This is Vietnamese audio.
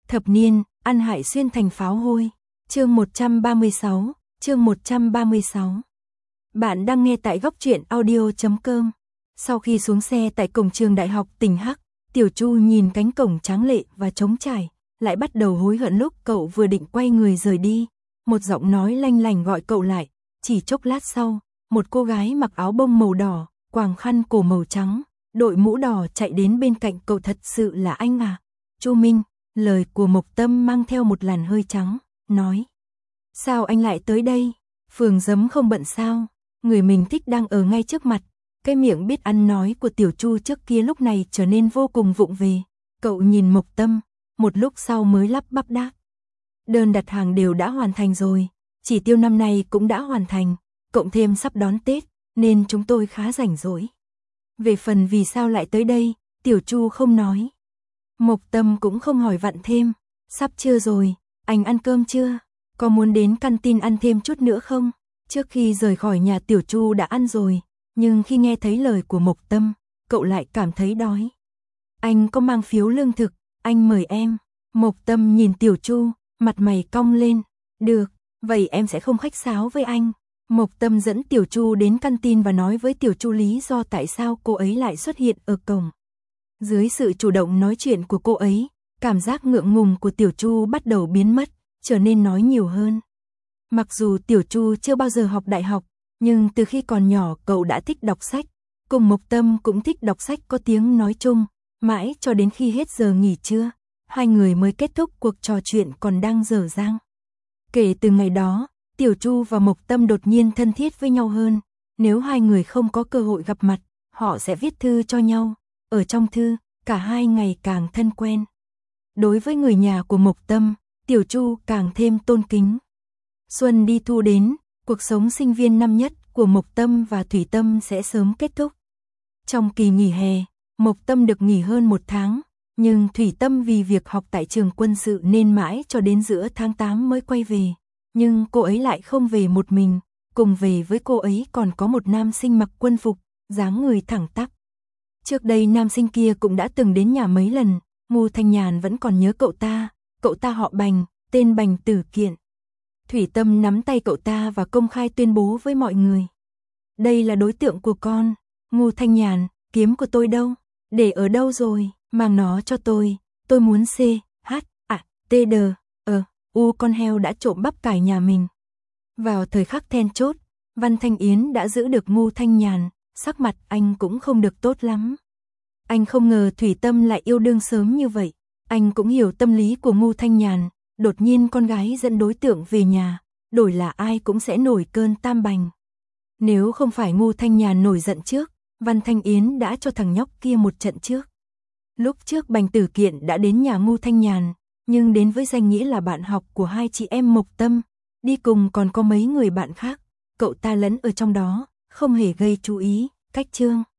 Thập niên, ăn hại xuyên thành pháo hôi. Chương 136, chương 136. Bạn đang nghe tại góc truyện audio.com. Sau khi xuống xe tại cổng trường đại học tỉnh Hắc, Tiểu Chu nhìn cánh cổng tráng lệ và trống trải, lại bắt đầu hối hận lúc cậu vừa định quay người rời đi. Một giọng nói lanh lành gọi cậu lại, chỉ chốc lát sau, một cô gái mặc áo bông màu đỏ, quàng khăn cổ màu trắng, đội mũ đỏ chạy đến bên cạnh cậu. Thật sự là anh à? Chu Minh, lời của Mộc Tâm mang theo một làn hơi trắng, nói. Sao anh lại tới đây? Phường Giấm không bận sao? Người mình thích đang ở ngay trước mặt. Cái miệng biết ăn nói của Tiểu Chu trước kia lúc này trở nên vô cùng vụng về. Cậu nhìn Mộc Tâm, một lúc sau mới lắp bắp đáp. Đơn đặt hàng đều đã hoàn thành rồi, chỉ tiêu năm nay cũng đã hoàn thành, cộng thêm sắp đón Tết, nên chúng tôi khá rảnh rỗi. Về phần vì sao lại tới đây, Tiểu Chu không nói. Mộc Tâm cũng không hỏi vặn thêm. Sắp trưa rồi, anh ăn cơm chưa? Có muốn đến canteen ăn thêm chút nữa không? Trước khi rời khỏi nhà Tiểu Chu đã ăn rồi, nhưng khi nghe thấy lời của Mộc Tâm, cậu lại cảm thấy đói. Anh có mang phiếu lương thực, anh mời em. Mộc Tâm nhìn Tiểu Chu, mặt mày cong lên. Được, vậy em sẽ không khách sáo với anh. Mộc Tâm dẫn Tiểu Chu đến canteen và nói với Tiểu Chu lý do tại sao cô ấy lại xuất hiện ở cổng. Dưới sự chủ động nói chuyện của cô ấy, cảm giác ngượng ngùng của Tiểu Chu bắt đầu biến mất, trở nên nói nhiều hơn. Mặc dù Tiểu Chu chưa bao giờ học đại học, nhưng từ khi còn nhỏ cậu đã thích đọc sách, cùng Mộc Tâm cũng thích đọc sách có tiếng nói chung, mãi cho đến khi hết giờ nghỉ trưa, hai người mới kết thúc cuộc trò chuyện còn đang dở dang. Kể từ ngày đó, Tiểu Chu và Mộc Tâm đột nhiên thân thiết với nhau hơn, nếu hai người không có cơ hội gặp mặt, họ sẽ viết thư cho nhau. Ở trong thư, cả hai ngày càng thân quen. Đối với người nhà của Mộc Tâm, Tiểu Chu càng thêm tôn kính. Xuân đi thu đến, cuộc sống sinh viên năm nhất của Mộc Tâm và Thủy Tâm sẽ sớm kết thúc. Trong kỳ nghỉ hè, Mộc Tâm được nghỉ hơn 1 tháng, nhưng Thủy Tâm vì việc học tại trường quân sự nên mãi cho đến giữa tháng 8 mới quay về. Nhưng cô ấy lại không về một mình, cùng về với cô ấy còn có một nam sinh mặc quân phục, dáng người thẳng tắp. Trước đây nam sinh kia cũng đã từng đến nhà mấy lần, Ngô Thanh Nhàn vẫn còn nhớ cậu ta họ Bành, tên Bành Tử Kiện. Thủy Tâm nắm tay cậu ta và công khai tuyên bố với mọi người. Đây là đối tượng của con, Ngô Thanh Nhàn, kiếm của tôi đâu? Để ở đâu rồi? Mang nó cho tôi muốn C, H, T, D, U con heo đã trộm bắp cải nhà mình. Vào thời khắc then chốt, Văn Thanh Yến đã giữ được Ngô Thanh Nhàn, sắc mặt anh cũng không được tốt lắm. Anh không ngờ Thủy Tâm lại yêu đương sớm như vậy, anh cũng hiểu tâm lý của Ngô Thanh Nhàn, đột nhiên con gái dẫn đối tượng về nhà, đổi là ai cũng sẽ nổi cơn tam bành. Nếu không phải Ngô Thanh Nhàn nổi giận trước, Văn Thanh Yến đã cho thằng nhóc kia một trận trước. Lúc trước Bành Tử Kiện đã đến nhà Ngô Thanh Nhàn, nhưng đến với danh nghĩa là bạn học của hai chị em Mộc Tâm, đi cùng còn có mấy người bạn khác, cậu ta lẫn ở trong đó, không hề gây chú ý, cách chương.